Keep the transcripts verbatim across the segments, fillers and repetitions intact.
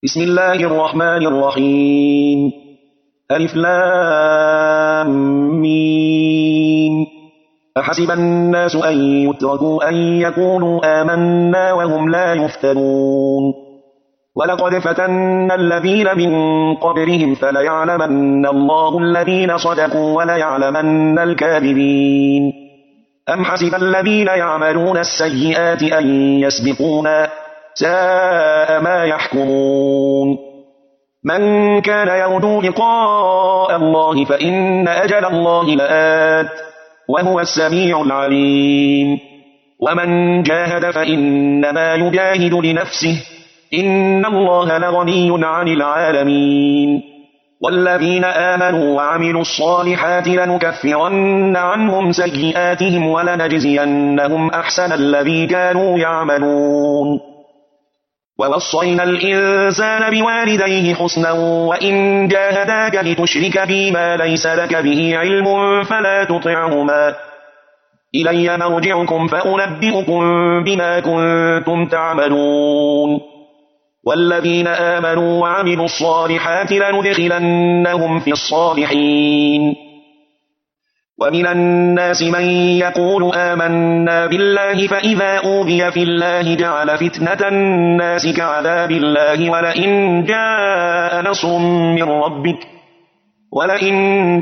بسم الله الرحمن الرحيم. ألف لام ميم. أحسب الناس أن يتركوا أن يقولوا آمنا وهم لا يفتنون. ولقد فتنا الذين من قبلهم فليعلمن الله الذين صدقوا وليعلمن الكاذبين. أم حسب الذين يعملون السيئات أن يسبقونا ساء ما يحكمون. من كان يرجو لقاء الله فإن أجل الله لآت وهو السميع العليم. ومن جاهد فإنما يجاهد لنفسه إن الله لغني عن العالمين. والذين آمنوا وعملوا الصالحات لنكفرن عنهم سيئاتهم ولنجزينهم أحسن الذي كانوا يعملون. ووصينا الإنسان بوالديه حسنا وإن جاهداك لتشرك بي ما ليس لك به علم فلا تطعهما إلي مرجعكم فأنبئكم بما كنتم تعملون. والذين آمنوا وعملوا الصالحات لندخلنهم في الصالحين. ومن الناس من يقول آمنا بالله فإذا أوذي في الله جعل فتنة الناس كعذاب الله ولئن جاء نصر من ربك ولئن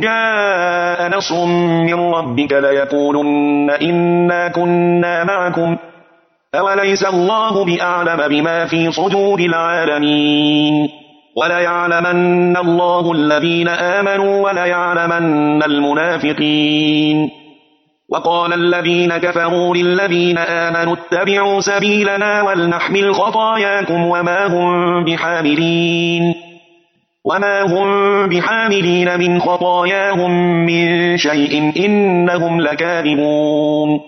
جاء نصر من ربك ليقولن إنا كنا معكم أوليس الله بأعلم بما في صدور العالمين. وليعلمن الله الذين آمنوا وليعلمن المنافقين. وقال الذين كفروا للذين آمنوا اتبعوا سبيلنا ولنحمل خطاياكم وما هم بحاملين وما هم بحاملين من خطاياهم من شيء إنهم لكاذبون.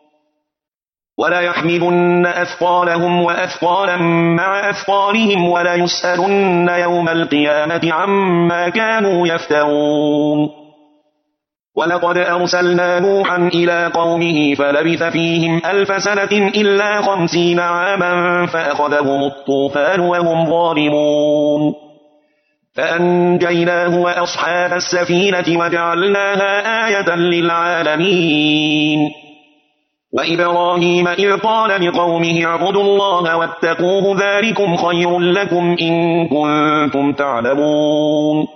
وليحملن أثقالهم وأثقالا مع أثقالهم وليسألن يوم القيامة عما كانوا يفترون. ولقد أرسلنا نوحا إلى قومه فلبث فيهم ألف سنة إلا خمسين عاما فأخذهم الطوفان وهم ظالمون فأنجيناه وأصحاب السفينة وجعلناها آية للعالمين. وإبراهيم إذ قال لقومه اعبدوا الله واتقوه ذلكم خير لكم إن كنتم تعلمون.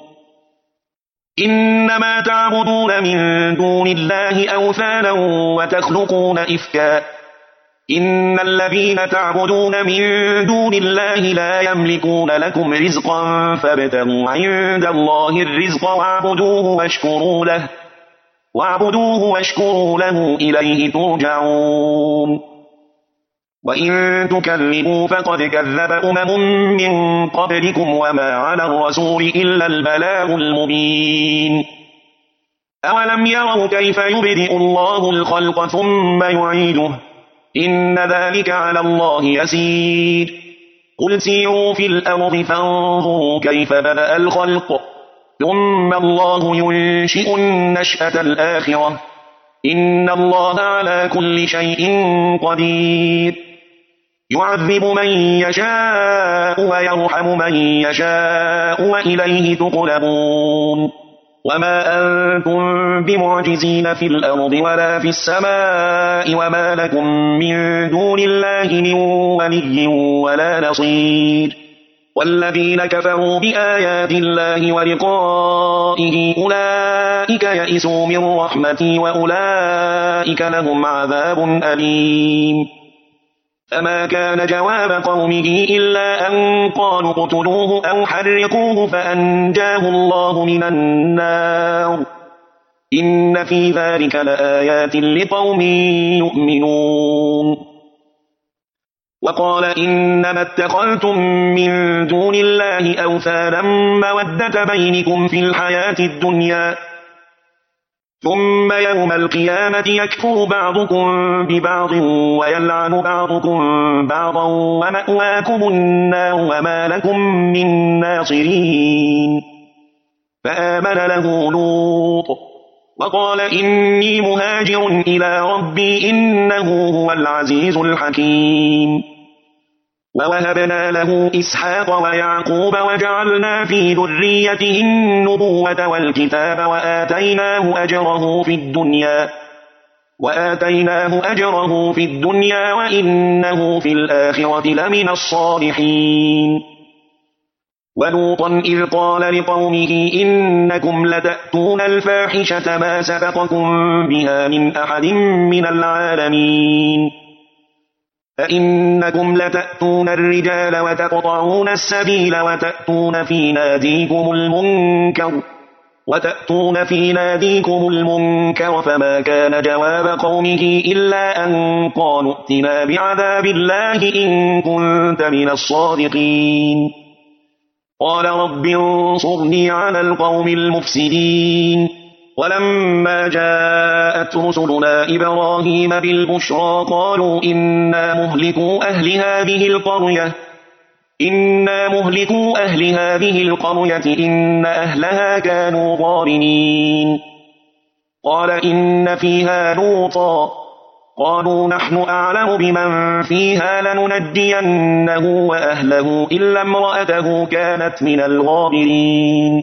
إنما تعبدون من دون الله أوثانا وتخلقون إفكا إن الذين تعبدون من دون الله لا يملكون لكم رزقا فابتغوا عند الله الرزق واعبدوه واشكروا له واعبدوه واشكروا له إليه ترجعون. وإن تكذبوا فقد كذب أمم من قبلكم وما على الرسول إلا البلاغ المبين. أولم يروا كيف يبدئ الله الخلق ثم يعيده إن ذلك على الله يسير. قل سيروا في الأرض فانظروا كيف بدأ الخلق ثم الله ينشئ النشأة الآخرة إن الله على كل شيء قدير. يعذب من يشاء ويرحم من يشاء وإليه تقلبون. وما أنتم بمعجزين في الأرض ولا في السماء وما لكم من دون الله من ولي ولا نصير. والذين كفروا بآيات الله ولقائه أولئك يئسوا من رحمتي وأولئك لهم عذاب أليم. فما كان جواب قومه إلا أن قالوا اقتلوه أو حرقوه فأنجاه الله من النار إن في ذلك لآيات لقوم يؤمنون. وقال إنما اتخذتم من دون الله أوثانا مودة بينكم في الحياة الدنيا ثم يوم القيامة يكفر بعضكم ببعض ويلعن بعضكم بعضا ومأواكم النار وما لكم من ناصرين. فآمن له لوط وقال إني مهاجر إلى ربي إنه هو العزيز الحكيم. ووهبنا له إسحاق ويعقوب وجعلنا في ذريته النبوة والكتاب وآتيناه أجره في الدنيا وآتيناه أجره في الدنيا وإنه في الآخرة لمن الصالحين. ولوطا إذ قال لقومه إنكم لتأتون الفاحشة ما سبقكم بها من أحد من العالمين أئنكم لتأتون الرجال وتقطعون السبيل وتأتون في ناديكم المنكر وتأتون في ناديكم المنكر فما كان جواب قومه إلا أن قالوا ائتنا بعذاب الله إن كنت من الصادقين. قال رب انصرني على القوم المفسدين. ولما جاءت رسلنا إبراهيم بالبشرى قالوا إنا مهلكو أهل هذه القرية إنا مهلكو أهل هذه القرية إن أهلها كانوا ظالمين. قال إن فيها لوطا قالوا نحن أعلم بمن فيها لننجينه وأهله إلا امرأته كانت من الغابرين.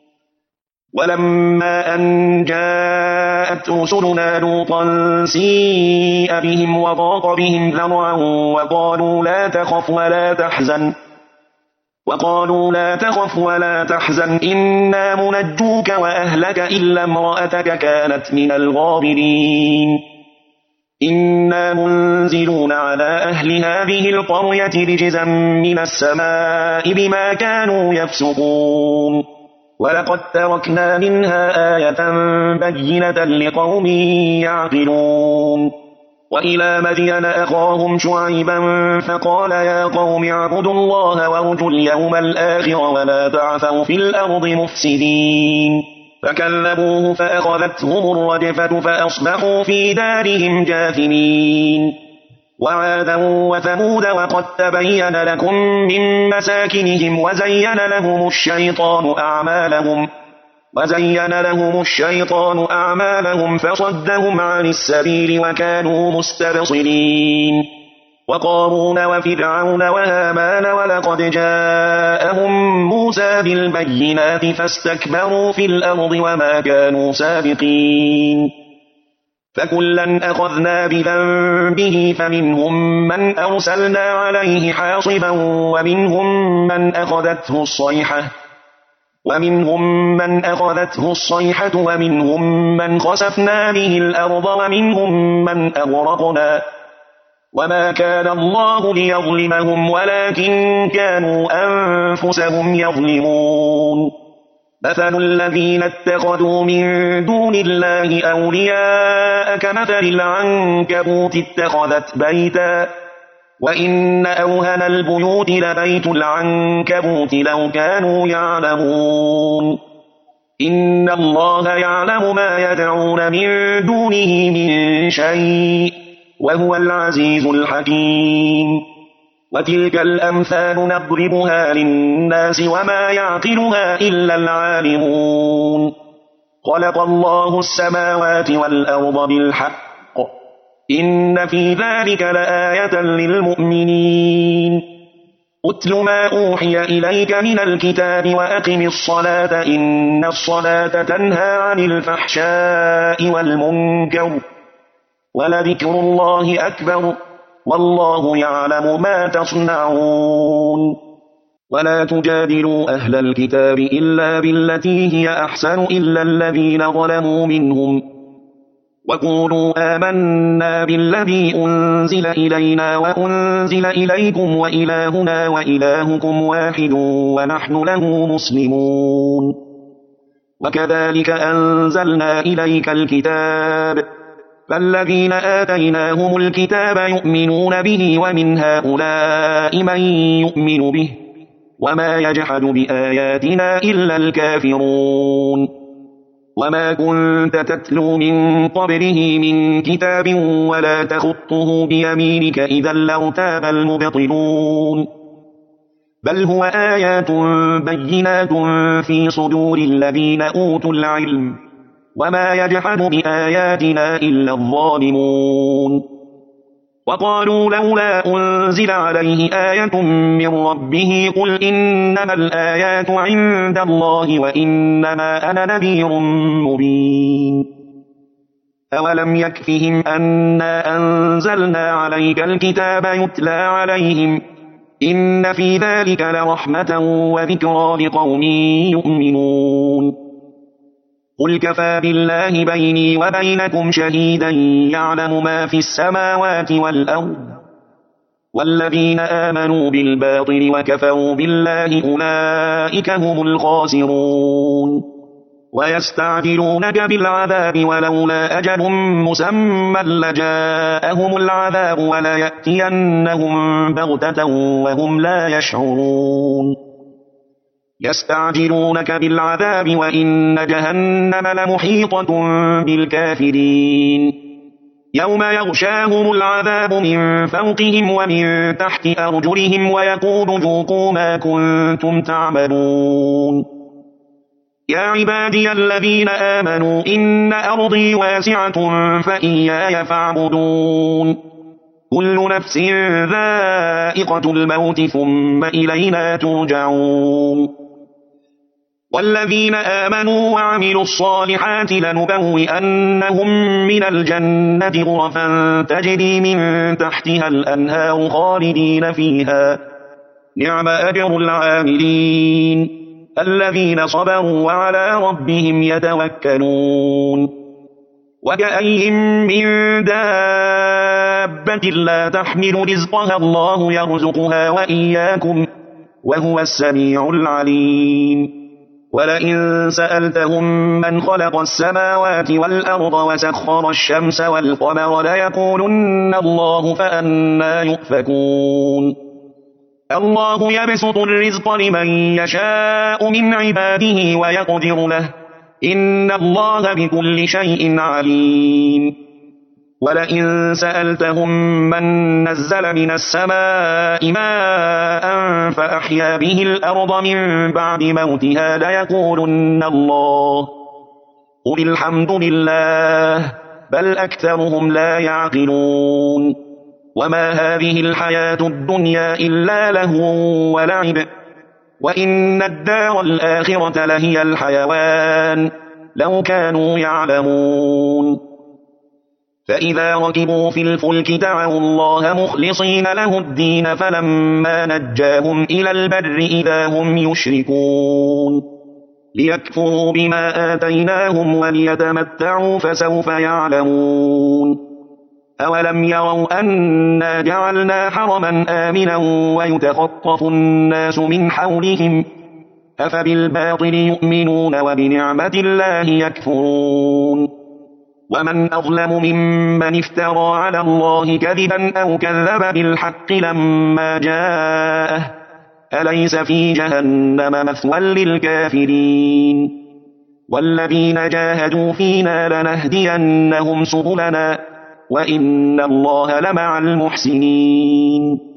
ولما أن جاءت رسلنا لوطا سيء بهم وضاق بهم ذرعا وقالوا لا تخف ولا تحزن وقالوا لا تخف ولا تحزن إنا منجوك وأهلك إلا امرأتك كانت من الغابرين. إنا منزلون على أهل هذه القرية رجزا من السماء بما كانوا يفسقون. ولقد تركنا منها آية بينة لقوم يعقلون. وإلى مدين أخاهم شعيبا فقال يا قوم اعبدوا الله وارجوا اليوم الآخر ولا تعثوا في الأرض مفسدين. فكذبوه فأخذتهم الرجفة فأصبحوا في دارهم جاثمين. وعادا وثمود وقد تبين لكم من مساكنهم وزين لهم الشيطان أعمالهم وزين لهم الشيطان أعمالهم فصدهم عن السبيل وكانوا مستبصرين. وقارون وفرعون وهامان ولقد جاءهم موسى بالبينات فاستكبروا في الأرض وما كانوا سابقين. فكلا أخذنا بذنبه فمنهم من أرسلنا عليه حاصبا ومنهم من أخذته الصيحة ومنهم من أخذته الصيحة ومنهم من خسفنا به الأرض ومنهم من أغرقنا وما كان الله ليظلمهم ولكن كانوا أنفسهم يظلمون. مثل الذين اتخذوا من دون الله أولياء كمثل العنكبوت اتخذت بيتا وإن أوهن البيوت لبيت العنكبوت لو كانوا يعلمون. إن الله يعلم ما يدعون من دونه من شيء وهو العزيز الحكيم. وتلك الأمثال نضربها للناس وما يعقلها إلا العالمون. خلق الله السماوات والأرض بالحق إن في ذلك لآية للمؤمنين. أتل ما أوحي إليك من الكتاب وأقم الصلاة إن الصلاة تنهى عن الفحشاء والمنكر ولذكر الله أكبر والله يعلم ما تصنعون. ولا تجادلوا أهل الكتاب إلا بالتي هي أحسن إلا الذين ظلموا منهم وقولوا آمنا بالذي أنزل إلينا وأنزل إليكم وإلهنا وإلهكم واحد ونحن له مسلمون. وكذلك أنزلنا إليك الكتاب فالذين آتيناهم الكتاب يؤمنون به ومن هؤلاء من يؤمن به وما يجحد بآياتنا إلا الكافرون. وما كنت تتلو من قبله من كتاب ولا تخطه بيمينك إذا لارتاب المبطلون. بل هو آيات بينات في صدور الذين أوتوا العلم وما يجحد بآياتنا إلا الظالمون. وقالوا لولا أنزل عليه آية من ربه قل إنما الآيات عند الله وإنما أنا نذير مبين أولم يكفهم أنا أنزلنا عليك الكتاب يتلى عليهم إن في ذلك لرحمة وذكرى لقوم يؤمنون قل كفى بالله بيني وبينكم شهيدا يعلم ما في السماوات والأرض والذين آمنوا بالباطل وكفروا بالله أولئك هم الخاسرون ويستعجلونك بالعذاب ولولا أجل مسمى لجاءهم العذاب وليأتينهم بغتة وهم لا يشعرون يستعجلونك بالعذاب وإن جهنم لمحيطة بالكافرين يوم يغشاهم العذاب من فوقهم ومن تحت أرجلهم ويقول ذوقوا ما كنتم تعملون يا عبادي الذين آمنوا إن أرضي واسعة فإياي فاعبدون كل نفس ذائقة الموت ثم إلينا ترجعون والذين آمنوا وعملوا الصالحات لنبوئنهم من الجنة غرفا تجري من تحتها الأنهار خالدين فيها نعم أجر العاملين الذين صبروا وعلى ربهم يتوكلون وكأي من دابة لا تحمل رزقها الله يرزقها وإياكم وهو السميع العليم ولئن سألتهم من خلق السماوات والأرض وسخر الشمس والقمر ليقولن الله فأنى يؤفكون الله يبسط الرزق لمن يشاء من عباده ويقدر له إن الله بكل شيء عليم ولئن سألتهم من نزل من السماء ماء فأحيا به الأرض من بعد موتها ليقولن الله قل الحمد لله بل أكثرهم لا يعقلون وما هذه الحياة الدنيا إلا لهو ولعب وإن الدار الآخرة لهي الحيوان لو كانوا يعلمون فإذا ركبوا في الفلك دعوا الله مخلصين له الدين فلما نجاهم إلى البر إذا هم يشركون ليكفروا بما آتيناهم وليتمتعوا فسوف يعلمون أولم يروا أنا جعلنا حرما آمنا ويتخطف الناس من حولهم أفبالباطل يؤمنون وبنعمة الله يكفرون ومن أظلم ممن افترى على الله كذبا أو كذب بالحق لما جاءه أليس في جهنم مثوى للكافرين والذين جاهدوا فينا لنهدينهم سبلنا وإن الله لمع المحسنين